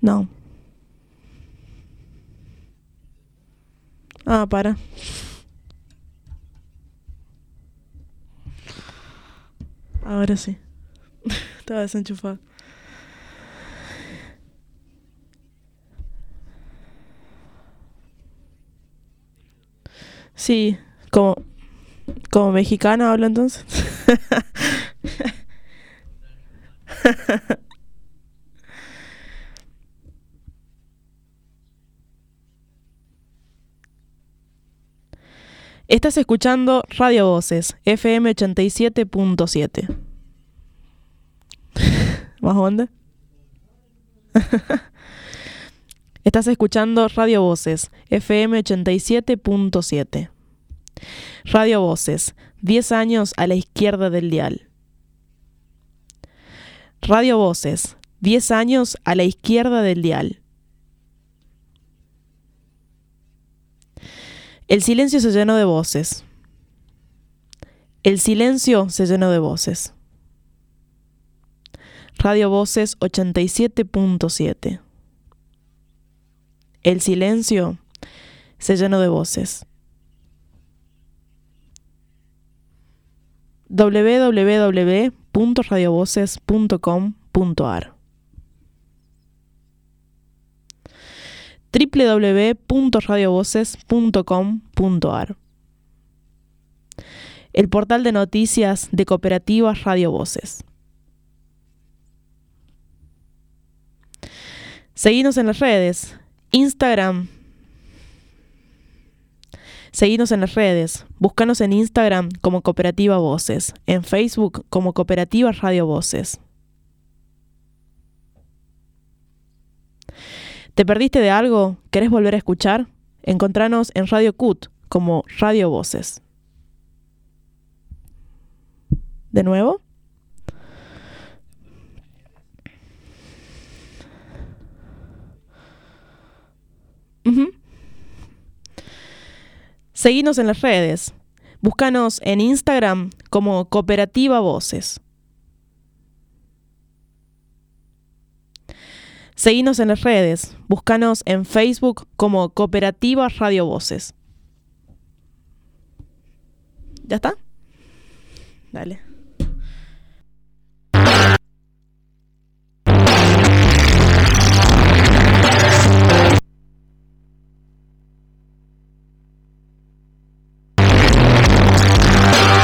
No. Ah, para. Ahora sí. Estaba desenchufado. Sí, como mexicana hablo entonces. Estás escuchando Radio Voces, FM 87.7. ¿Más onda? Estás escuchando Radio Voces, FM 87.7. Radio Voces, 10 años a la izquierda del dial. Radio Voces, 10 años a la izquierda del dial. El silencio se llenó de voces. El silencio se llenó de voces. Radio Voces 87.7. El silencio se llenó de voces. www.radiovoces.com.ar www.radiovoces.com.ar El portal de noticias de Cooperativa Radio Voces. Seguinos en las redes. Instagram. Seguinos en las redes. Búscanos en Instagram como Cooperativa Voces. En Facebook como Cooperativa Radio Voces. ¿Te perdiste de algo? ¿Querés volver a escuchar? Encontranos en Radio CUT como Radio Voces. ¿De nuevo? Seguinos en las redes. Búscanos en Instagram como Cooperativa Voces. Seguinos en las redes. Búscanos en Facebook como Cooperativa Radio Voces. ¿Ya está? Dale.